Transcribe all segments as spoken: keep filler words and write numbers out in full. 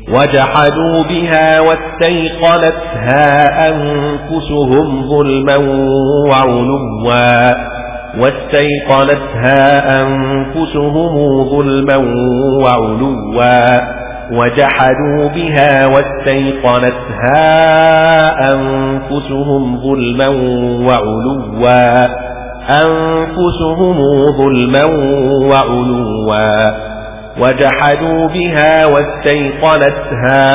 وجحدوا بها واستيقنتها أنفسهم ظلما وعلوا واستيقنتها أنفسهم ظلما وعلوا وجحدوا بها واستيقنتها أنفسهم ظلما وعلوا أنفسهم ظلما وعلوا وجحدوا بها واستيقنتها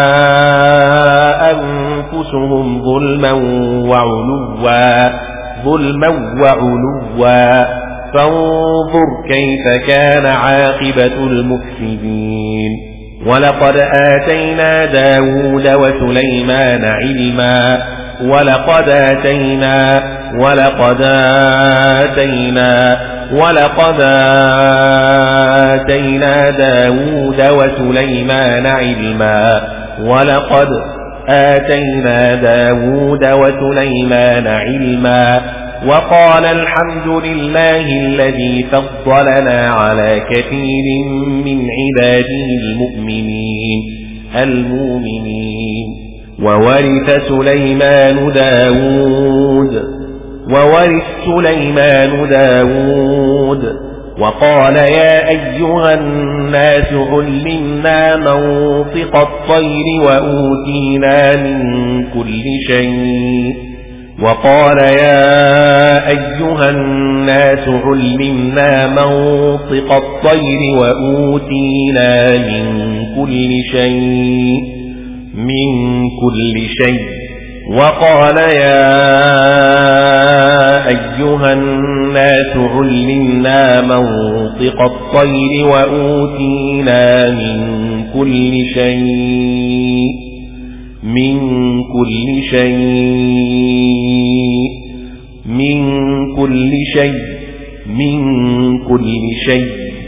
أنفسهم ظلما وعلوا ظلما وعلوا فانظر كيف كان عاقبة المفسدين. ولقد آتينا داود وسليمان علما ولقد آتينا ولقد آتينا ولقد آتينا داود وسليمان علما ولقد آتينا داود وسليمان علما وقال الحمد لله الذي فضلنا على كثير من عباده المؤمنين المؤمنين وورث سليمان داود وورث سليمان داود وقال يا أيها الناس علمنا منطق الطير وأوتينا من كل شيء وقال يا أيها الناس علمنا منطق الطير وأوتينا من كل شيء من كل شيء وقال يا أيها الناس علمنا منطق الطير وأوتينا من كل شيء من كل شيء من كل شيء من كل شيء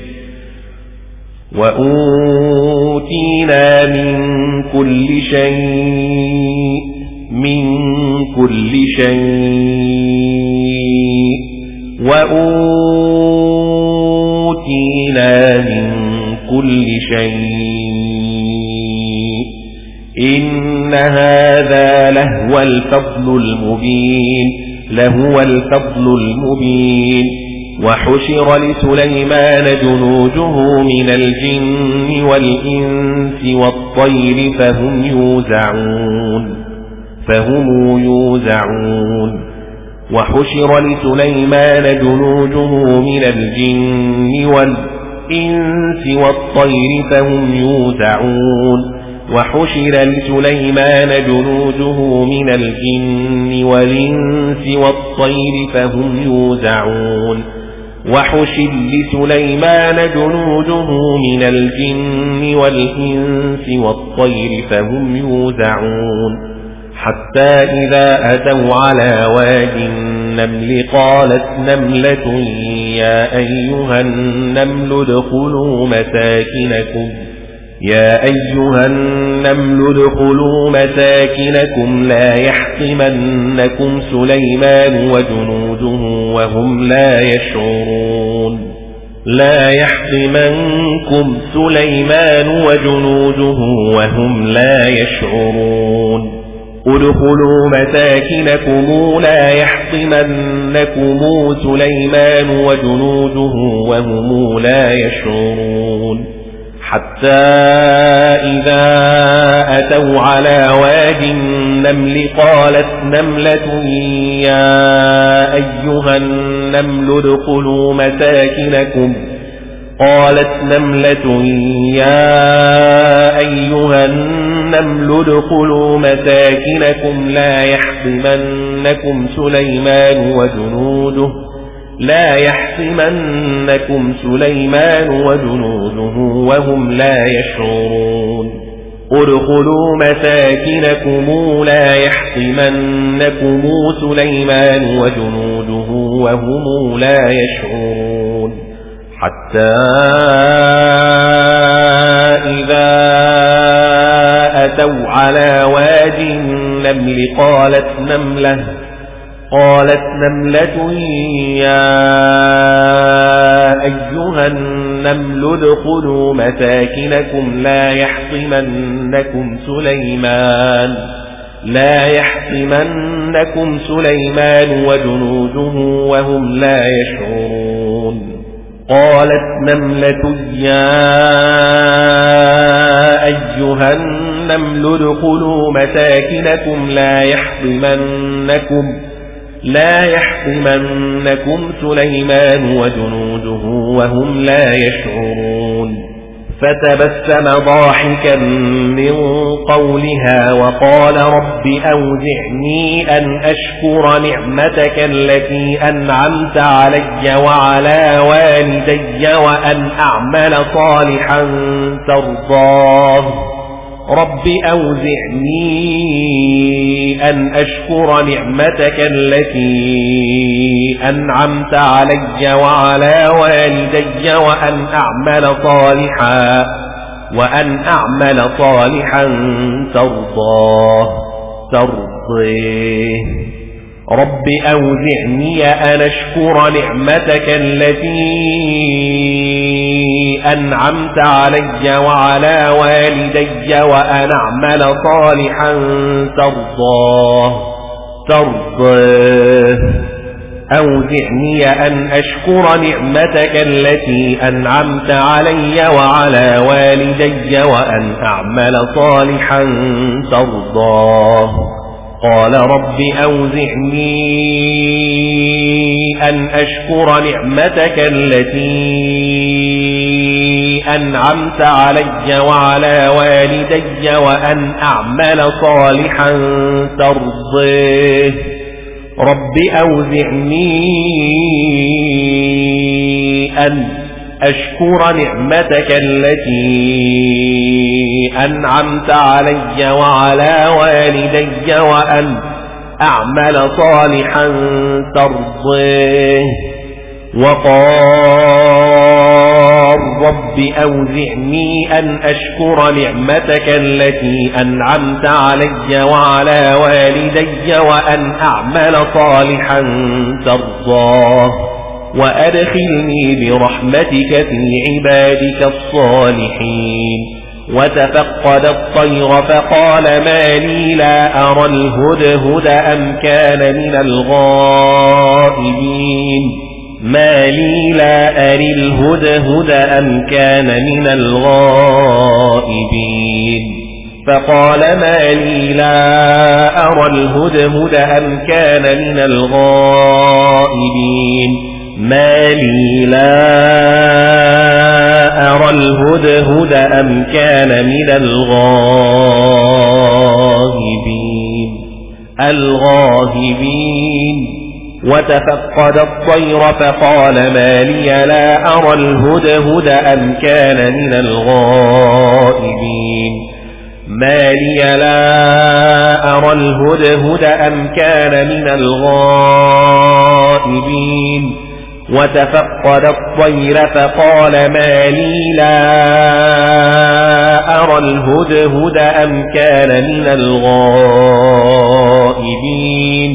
وأوتينا من كل شيء من كل شيء وأوتينا من كل شيء إن هذا لهو الفضل المبين لهو الفضل المبين. وحشر لسليمان جنوده من الجن والإنس والطير فهم يوزعون فهم يوزعون وحشر لسليمان جنوده من الجن والإنس والطير فهم يوزعون وحشر لسليمان جنوده من الجن والإنس والطير فهم يوزعون وحشر لسليمان جنوده من الجن والإنس والطير فهم يوزعون حتى إذا أتوا على واد النمل قالت نملة يا أيها النمل ادخلوا مساكنكم يا أيها النمل ادخلوا مساكنكم لا يحطمنكم سليمان وجنوده وهم لا يشعرون لا يحطمنكم سليمان وجنوده وهم لا يشعرون ادخلوا مساكنكم لا يحطمنكم سليمان وجنوده وهم لا يشعرون حتى إذا أتوا على واد النمل قالت نملة يا أيها النمل ادخلوا مساكنكم قالت نملة يا أيها النمل ادخلوا مساكنكم لا يحطمنكم سليمان وجنوده لا يحطمنكم سليمان وجنوده وهم لا يشعرون ادخلوا مساكنكم لا يحطمنكم سليمان وجنوده وهم لا يشعرون حتى إذا أتوا على واد النمل قالت نملة قالت نملة يا أيها النمل النمل ادخلوا مساكنكم لا يحطمنكم سليمان لا يحطمنكم سليمان وجنوده وهم لا يشعرون قالت نملة يا أيها النمل ادخلوا مساكنكم لا يحطمنكم لا يحطمنكم سليمان وجنوده وهم لا يشعرون فتبسم ضاحكا من قولها وقال رب أوزعني أن أشكر نعمتك التي أنعمت علي وعلى والدي وأن أعمل صالحا ترضاه رب أوزعني أن أشكر نعمتك التي أنعمت علي وعلى والدي وأن أعمل صالحا وأن أعمل صالحا ترضاه ترضيه رب أوزعني أن أشكر نعمتك التي أنعمت علي وعلى والدي وأن أعمل صالحا ترضاه ترضاه أوزعني أن أشكر نعمتك التي أنعمت علي وعلى والدي وأن أعمل صالحا ترضاه قال رب أوزعني أن أشكر نعمتك التي أنعمت علي وعلى والدي وأن أعمل صالحا ترضيه رب أوزعني أن أشكر نعمتك التي أنعمت علي وعلى والدي وأن أعمل صالحا ترضيه وقال رب أوزعني أن أشكر نعمتك التي أنعمت علي وعلى والدي وأن أعمل صالحا ترضاه وأدخلني برحمتك في عبادك الصالحين وتفقد الطير فقال ما لي لا أرى الهدهد أم كان من الغائبين ما لي لا أري الهدهد أم كان من الغائبين فقال ما لي لا أرى الهدهد أم كان من الغائبين ما لي لا أرى الهدهد أم كان من الغائبين الغائبين وتفقد الطير فقال ما لي لا أرى الهدهد أم كان من الغائبين ما لي لا أرى الهدهد أم كان من الغائبين وتفقد الطير فقال ما لي لا أرى الهدهد أم كان من الغائبين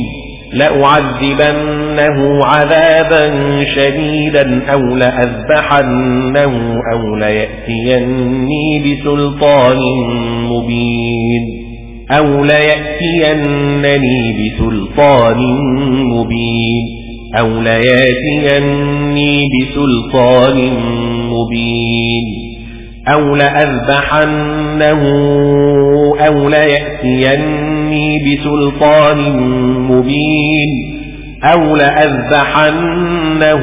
لأعذبنه عذابا شديدا أو لأذبحنه أو ليأتيني بسلطان مبين أو ليأتينني بسلطان مبين أو ليأتيني بسلطان مبين أو لأذبحنه أو ليأتيني بسلطان مبين أو لأذبحنه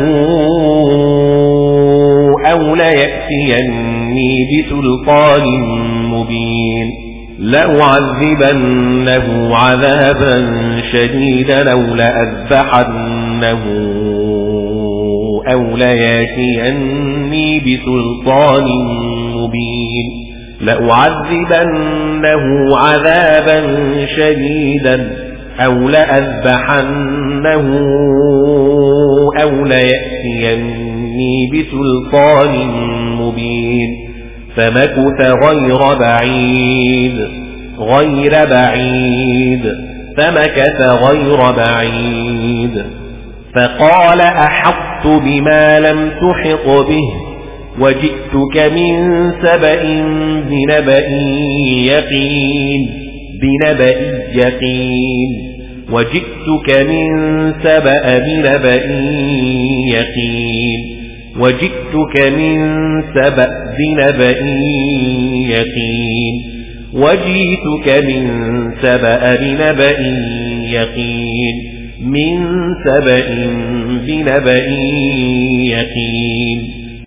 أو ليأتيني بسلطان مبين لأعذبنه عذابا شديدا أو لأذبحنه أو ليأتيني بسلطان مبين لأعذبنه عذابا شديدا أو لأذبحنه أو ليأتيني بسلطان مبين فمكث غير بعيد غير بعيد فمكث غير بعيد فقال أحطت بما لم تحط به وجئتك من سبأ بنبأ يقين بنبأ يقين وجئتك من سبأ بنبأ يقين وجئتك من سبأ بنبأ يقين وجئتك من سبأ بنبأ يقين من سبأ بنبأ يقين